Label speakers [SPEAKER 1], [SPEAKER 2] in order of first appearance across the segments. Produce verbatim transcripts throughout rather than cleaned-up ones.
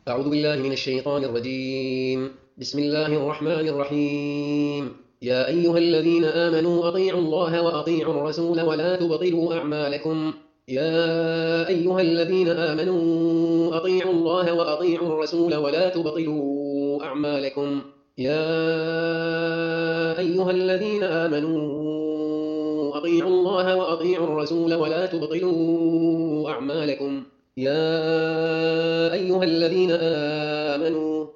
[SPEAKER 1] أعوذ بالله من الشيطان الرجيم. بسم الله الرحمن الرحيم. يا أيها الذين آمنوا أطيعوا الله وأطيعوا الرسول ولا تبطلوا أعمالكم. يا أيها الذين آمنوا أطيعوا الله وأطيعوا الرسول ولا تبطلوا أعمالكم. يا أيها الذين آمنوا أطيعوا الله وأطيعوا الرسول ولا تبطلوا أعمالكم. يا أيها الذين آمنوا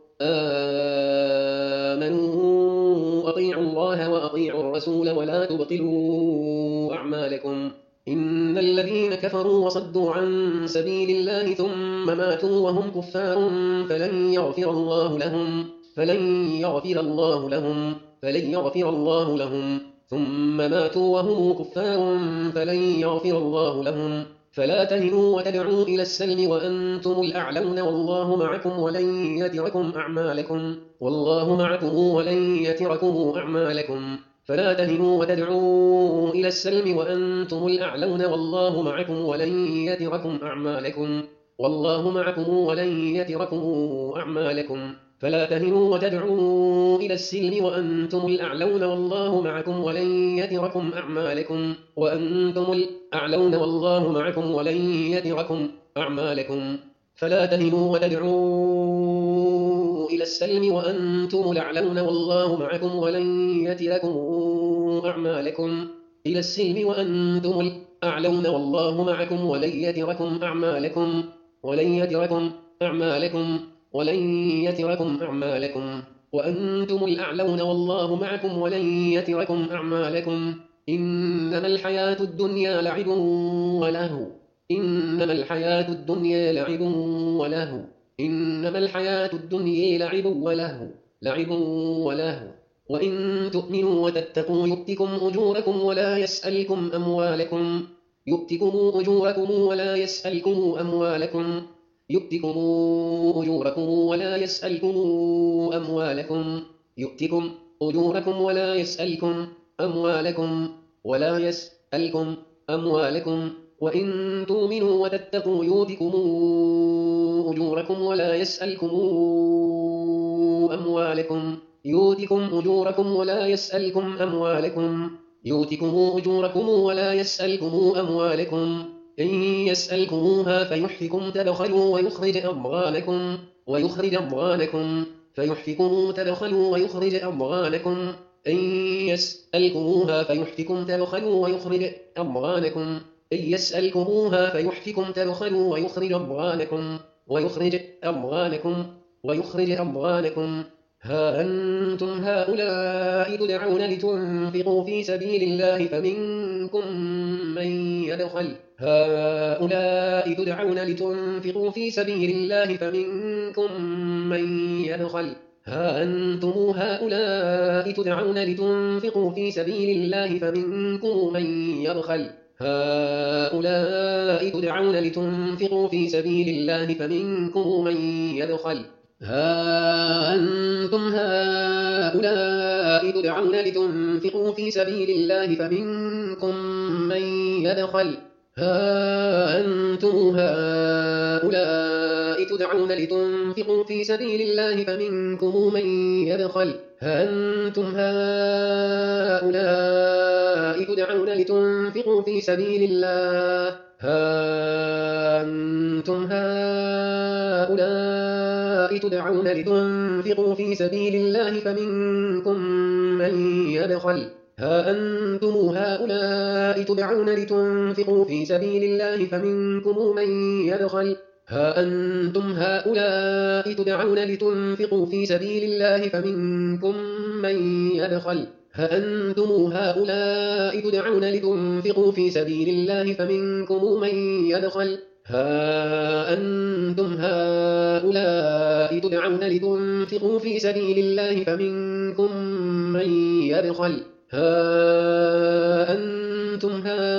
[SPEAKER 1] آمنوا أطيعوا الله وأطيعوا الرسول ولا تبطلوا أعمالكم. إن الذين كفروا وصدوا عن سبيل الله ثم ماتوا وهم كفار فلن يغفر الله لهم فلن يغفر الله لهم فلن يغفر الله لهم ثم ماتوا وهم كفار فلن يغفر الله لهم. فلا تهنوا وتدعوا إلى السلم وأنتم الأعلون والله معكم ولن يتركم أعمالكم والله معكم ولن يتركم أعمالكم. فلا تهنوا وتدعوا إلى السلم وأنتم الأعلون والله معكم ولن يتركم أعمالكم والله معكم ولن يتركم أعمالكم. فلا تهنوا وتدعوا إلى السلم وأنتم الأعلون والله معكم ولن يتركم أعمالكم وأنتم الأعلون والله معكم ولن يتركم أعمالكم. فلا تهنوا وتدعوا إلى السلم وأنتم الأعلون والله معكم ولن يتركم أعمالكم إلى السلم وأنتم الأعلون والله معكم ولن يتركم أعمالكم ولن يتركم أعمالكم ولن يتركم أعمالكم وأنتم الأعلون والله معكم ولن يتركم أعمالكم. إنما الحياة الدنيا لعب ولهو إنما الحياة الدنيا لعب ولهو إنما الحياة الدنيا لعب ولهو لعب ولهو وإن تؤمنوا وتتقوا يؤتكم أجوركم ولا يسألكم أموالكم يؤتكم أجوركم ولا يسألكم أموالكم يؤتكم أجوركم ولا يسألكم أموالكم يؤتكم أجوركم ولا يسألكم أموالكم ولا يسألكم أموالكم وإن تؤمنوا وتتقوا يؤتكم أجوركم ولا يسألكم أموالكم يؤتكم أجوركم ولا يسألكم أموالكم يؤتكم أجوركم ولا يسألكم أموالكم. إن يسألكموها فيحفكم تبخلوا ويخرج أضغانكم ويخرج أضغانكم فيحفكم تبخلوا ويخرج أضغانكم. إن يسألكموها فيحفكم تبخلوا ويخرج أضغانكم إن يسألكموها فيحفكم تبخلوا ويخرج أضغانكم ويخرج أضغانكم ويخرج أضغانكم. ها أنتم هؤلاء تدعون لتنفقوا في سبيل الله فمنكم من يبخل هؤلاء تدعون لتنفقوا في سبيل الله فمنكم من يبخل ها أنتم هؤلاء تدعون لتنفقوا في سبيل الله فمنكم من يبخل هؤلاء تدعون لتنفقوا في سبيل الله فمنكم من يبخل ها أنتم هؤلاء تدعون لتنفقوا في سبيل الله فمنكم من يبخل ها أنتم هؤلاء تدعون لتنفقوا في سبيل الله فمنكم من يبخل ها أنتم هؤلاء تدعون لتنفقوا في سبيل الله ها أنتم هؤلاء تدعون لتنفقوا في سبيل الله فمنكم من يبخل ها أنتم هؤلاء تدعون لتنفقوا في سبيل الله فمنكم من يبخل ها أنتم هؤلاء تدعون لتنفقوا في سبيل الله فمنكم من يبخل ها أنتم هؤلاء تدعون لتنفقوا في سبيل الله فمنكم من يبخل ها أنتم هؤلاء تدعون لتنفقوا في سبيل الله فمنكم من يبخل ها أنتم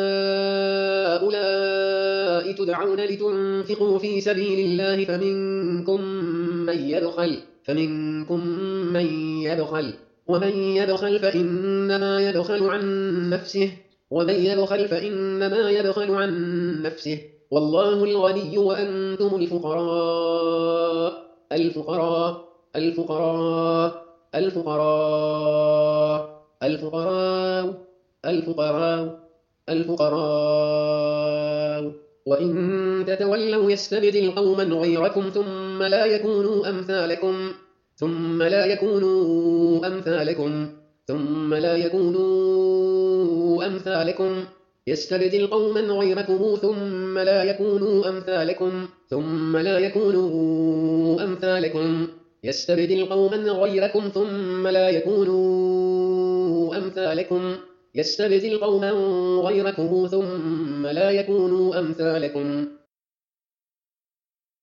[SPEAKER 1] هؤلاء تدعون لتنفقوا في سبيل الله فمنكم من يبخل فمنكم من يبخل ومن يبخل فإنما يبخل عن نفسه ومن يبخل فإنما يبخل عن نفسه والله الغني وأنتم الفقراء الفقراء الفقراء الفقراء الفقراء الفقراء الفقراء وإن تتولوا يستبدل قوما غيركم ثم لا يكونوا أمثالكم ثم لا يكونوا أمثالكم ثم لا يكونوا أمثالكم يستبدل قوما غيركم ثم لا يكونوا أمثالكم ثم لا يكونوا أمثالكم يستبدل قوما غيركم ثم لا يكونوا أمثالكم يستبدل قوما غيركم ثم لا يكونوا أمثالكم